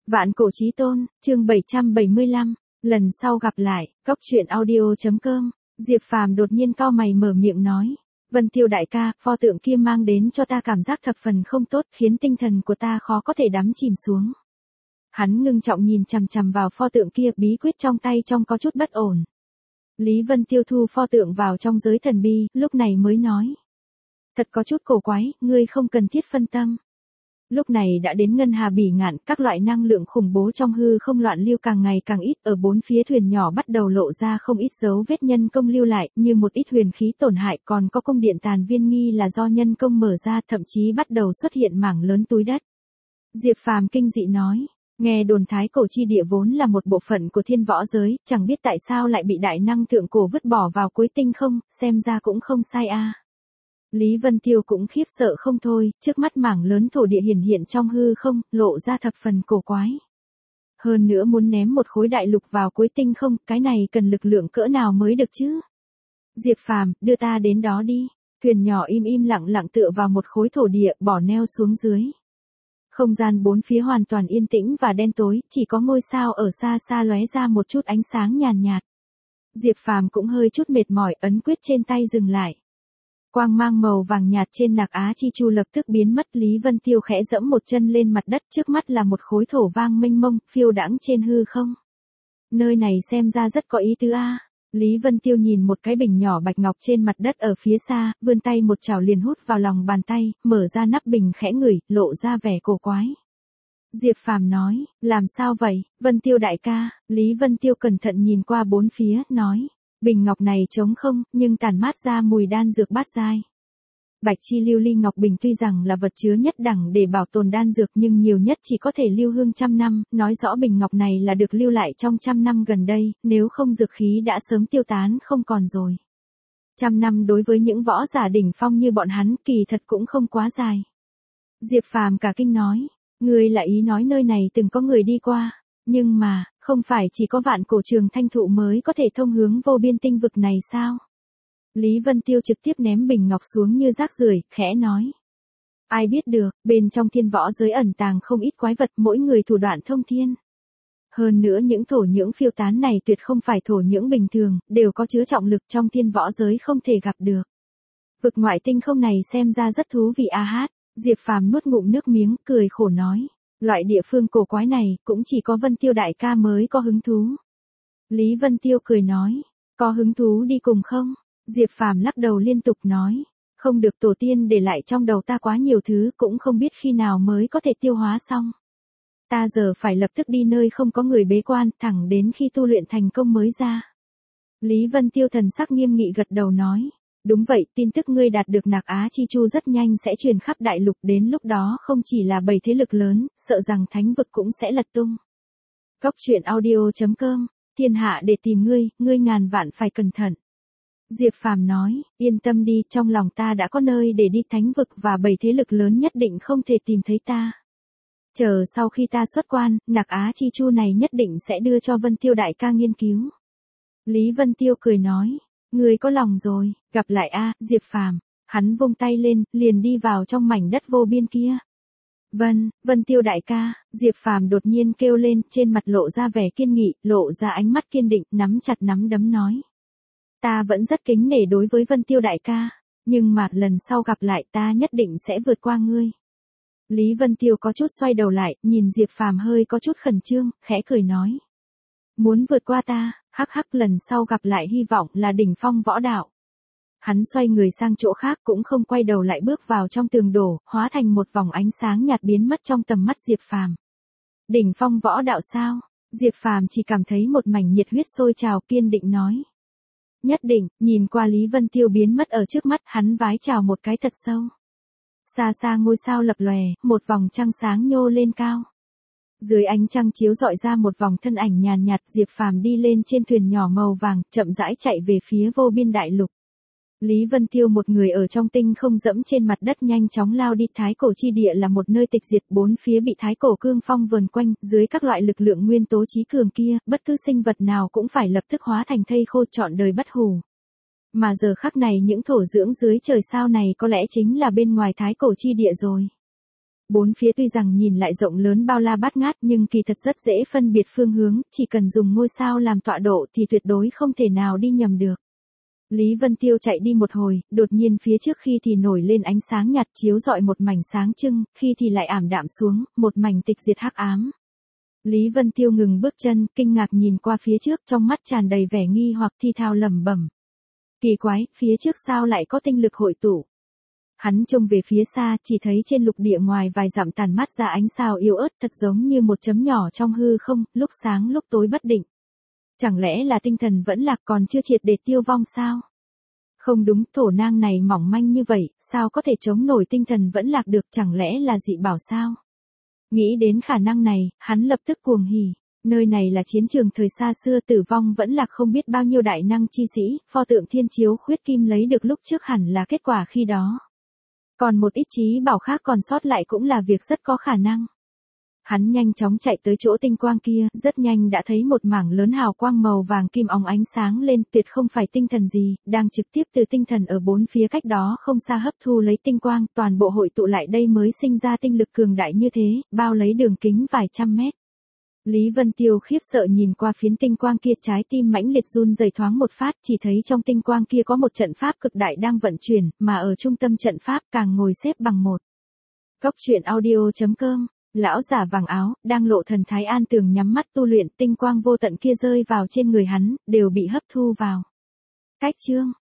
Vạn cổ chí tôn, chương 775, lần sau gặp lại, Cốc truyện audio.com, Diệp Phàm đột nhiên cau mày mở miệng nói. Vân Tiêu đại ca, pho tượng kia mang đến cho ta cảm giác thập phần không tốt, khiến tinh thần của ta khó có thể đắm chìm xuống. Hắn ngưng trọng nhìn chằm chằm vào pho tượng kia, bí quyết trong tay trông có chút bất ổn. Lý Vân Tiêu thu pho tượng vào trong giới thần bi, lúc này mới nói. Thật có chút cổ quái, ngươi không cần thiết phân tâm. Lúc này đã đến ngân hà bỉ ngạn, các loại năng lượng khủng bố trong hư không loạn lưu càng ngày càng ít, ở bốn phía thuyền nhỏ bắt đầu lộ ra không ít dấu vết nhân công lưu lại, như một ít huyền khí tổn hại, còn có cung điện tàn viên nghi là do nhân công mở ra, thậm chí bắt đầu xuất hiện mảng lớn túi đất. Diệp Phàm kinh dị nói, nghe đồn thái cổ chi địa vốn là một bộ phận của thiên võ giới, chẳng biết tại sao lại bị đại năng thượng cổ vứt bỏ vào cuối tinh không, xem ra cũng không sai a. Lý Vân Tiêu cũng khiếp sợ không thôi, trước mắt mảng lớn thổ địa hiển hiện trong hư không, lộ ra thập phần cổ quái. Hơn nữa muốn ném một khối đại lục vào cuối tinh không, cái này cần lực lượng cỡ nào mới được chứ? Diệp Phàm, đưa ta đến đó đi. Thuyền nhỏ im lặng tựa vào một khối thổ địa, bỏ neo xuống dưới. Không gian bốn phía hoàn toàn yên tĩnh và đen tối, chỉ có ngôi sao ở xa xa lóe ra một chút ánh sáng nhàn nhạt. Diệp Phàm cũng hơi chút mệt mỏi, ấn quyết trên tay dừng lại. Quang mang màu vàng nhạt trên nạc Á Chi Chu lập tức biến mất. Lý Vân Tiêu khẽ dẫm một chân lên mặt đất, trước mắt là một khối thổ vang mênh mông, phiêu đãng trên hư không. Nơi này xem ra rất có ý tứ a. Lý Vân Tiêu nhìn một cái bình nhỏ bạch ngọc trên mặt đất ở phía xa, vươn tay một chảo liền hút vào lòng bàn tay, mở ra nắp bình khẽ ngửi, lộ ra vẻ cổ quái. Diệp Phàm nói, làm sao vậy, Vân Tiêu đại ca? Lý Vân Tiêu cẩn thận nhìn qua bốn phía, nói. Bình ngọc này trống không, nhưng tản mát ra mùi đan dược bát giai. Bạch chi lưu ly ngọc bình tuy rằng là vật chứa nhất đẳng để bảo tồn đan dược nhưng nhiều nhất chỉ có thể lưu hương 100 năm, nói rõ bình ngọc này là được lưu lại trong 100 năm gần đây, nếu không dược khí đã sớm tiêu tán không còn rồi. 100 năm đối với những võ giả đỉnh phong như bọn hắn kỳ thật cũng không quá dài. Diệp Phàm cả kinh nói, ngươi là ý nói nơi này từng có người đi qua, nhưng mà, không phải chỉ có vạn cổ trường thanh thụ mới có thể thông hướng vô biên tinh vực này sao? Lý Vân Tiêu trực tiếp ném bình ngọc xuống như rác rưởi, khẽ nói. Ai biết được, bên trong thiên võ giới ẩn tàng không ít quái vật, mỗi người thủ đoạn thông thiên. Hơn nữa những thổ nhưỡng phiêu tán này tuyệt không phải thổ nhưỡng bình thường, đều có chứa trọng lực trong thiên võ giới không thể gặp được. Vực ngoại tinh không này xem ra rất thú vị a hát. Diệp Phàm nuốt ngụm nước miếng, cười khổ nói. Loại địa phương cổ quái này, cũng chỉ có Vân Tiêu đại ca mới có hứng thú. Lý Vân Tiêu cười nói, có hứng thú đi cùng không? Diệp Phàm lắc đầu liên tục nói, không được, tổ tiên để lại trong đầu ta quá nhiều thứ, cũng không biết khi nào mới có thể tiêu hóa xong. Ta giờ phải lập tức đi nơi không có người bế quan, thẳng đến khi tu luyện thành công mới ra. Lý Vân Tiêu thần sắc nghiêm nghị gật đầu nói. Đúng vậy, tin tức ngươi đạt được nạc Á Chi Chu rất nhanh sẽ truyền khắp đại lục, đến lúc đó không chỉ là 7 thế lực lớn, sợ rằng thánh vực cũng sẽ lật tung. Cốc truyện audio.com, thiên hạ để tìm ngươi ngàn vạn phải cẩn thận. Diệp Phàm nói, yên tâm đi, trong lòng ta đã có nơi để đi, thánh vực và 7 thế lực lớn nhất định không thể tìm thấy ta. Chờ sau khi ta xuất quan, nạc Á Chi Chu này nhất định sẽ đưa cho Vân Tiêu đại ca nghiên cứu. Lý Vân Tiêu cười nói. Ngươi có lòng rồi, gặp lại a, Diệp Phàm. Hắn vung tay lên, liền đi vào trong mảnh đất vô biên kia. Vân Tiêu đại ca, Diệp Phàm đột nhiên kêu lên, trên mặt lộ ra vẻ kiên nghị, lộ ra ánh mắt kiên định, nắm chặt nắm đấm nói. Ta vẫn rất kính nể đối với Vân Tiêu đại ca, nhưng mà lần sau gặp lại ta nhất định sẽ vượt qua ngươi. Lý Vân Tiêu có chút xoay đầu lại, nhìn Diệp Phàm hơi có chút khẩn trương, khẽ cười nói. Muốn vượt qua ta? Hắc lần sau gặp lại hy vọng là đỉnh phong võ đạo. Hắn xoay người sang chỗ khác cũng không quay đầu lại bước vào trong tường đổ, hóa thành một vòng ánh sáng nhạt biến mất trong tầm mắt Diệp Phàm. Đỉnh phong võ đạo sao? Diệp Phàm chỉ cảm thấy một mảnh nhiệt huyết sôi trào, kiên định nói. Nhất định, nhìn qua Lý Vân Tiêu biến mất ở trước mắt, hắn vái chào một cái thật sâu. Xa xa ngôi sao lập lòe, một vòng trăng sáng nhô lên cao. Dưới ánh trăng chiếu rọi ra một vòng thân ảnh nhàn nhạt, Diệp Phàm đi lên trên thuyền nhỏ màu vàng, chậm rãi chạy về phía vô biên đại lục. Lý Vân Tiêu một người ở trong tinh không dẫm trên mặt đất nhanh chóng lao đi. Thái cổ chi địa là một nơi tịch diệt, bốn phía bị thái cổ cương phong vờn quanh, dưới các loại lực lượng nguyên tố chí cường kia, bất cứ sinh vật nào cũng phải lập tức hóa thành thây khô, trọn đời bất hủ. Mà giờ khắc này những thổ dưỡng dưới trời sao này có lẽ chính là bên ngoài thái cổ chi địa rồi. Bốn phía tuy rằng nhìn lại rộng lớn bao la bát ngát nhưng kỳ thật rất dễ phân biệt phương hướng, chỉ cần dùng ngôi sao làm tọa độ thì tuyệt đối không thể nào đi nhầm được. Lý Vân Tiêu chạy đi một hồi, đột nhiên phía trước khi thì nổi lên ánh sáng nhạt chiếu rọi một mảnh sáng trưng, khi thì lại ảm đạm xuống, một mảnh tịch diệt hắc ám. Lý Vân Tiêu ngừng bước chân, kinh ngạc nhìn qua phía trước, trong mắt tràn đầy vẻ nghi hoặc thi thào lẩm bẩm. Kỳ quái, phía trước sao lại có tinh lực hội tụ? Hắn trông về phía xa, chỉ thấy trên lục địa ngoài vài dặm tàn mát ra ánh sao yếu ớt thật giống như một chấm nhỏ trong hư không, lúc sáng lúc tối bất định. Chẳng lẽ là tinh thần vẫn lạc còn chưa triệt để tiêu vong sao? Không đúng, thổ nang này mỏng manh như vậy, sao có thể chống nổi tinh thần vẫn lạc được, chẳng lẽ là dị bảo sao? Nghĩ đến khả năng này, hắn lập tức cuồng hỉ. Nơi này là chiến trường thời xa xưa, tử vong vẫn lạc không biết bao nhiêu đại năng chi sĩ, pho tượng thiên chiếu khuyết kim lấy được lúc trước hẳn là kết quả khi đó. Còn một ít chí bảo khác còn sót lại cũng là việc rất có khả năng. Hắn nhanh chóng chạy tới chỗ tinh quang kia, rất nhanh đã thấy một mảng lớn hào quang màu vàng kim óng ánh sáng lên, tuyệt không phải tinh thần gì, đang trực tiếp từ tinh thần ở bốn phía cách đó không xa hấp thu lấy tinh quang, toàn bộ hội tụ lại đây mới sinh ra tinh lực cường đại như thế, bao lấy đường kính vài trăm mét. Lý Vân Tiêu khiếp sợ nhìn qua phiến tinh quang kia, trái tim mãnh liệt run rẩy thoáng một phát, chỉ thấy trong tinh quang kia có một trận pháp cực đại đang vận chuyển, mà ở trung tâm trận pháp càng ngồi xếp bằng một. Góc truyện audio.com, lão giả vàng áo, đang lộ thần thái an tường nhắm mắt tu luyện, tinh quang vô tận kia rơi vào trên người hắn, đều bị hấp thu vào. Cách chương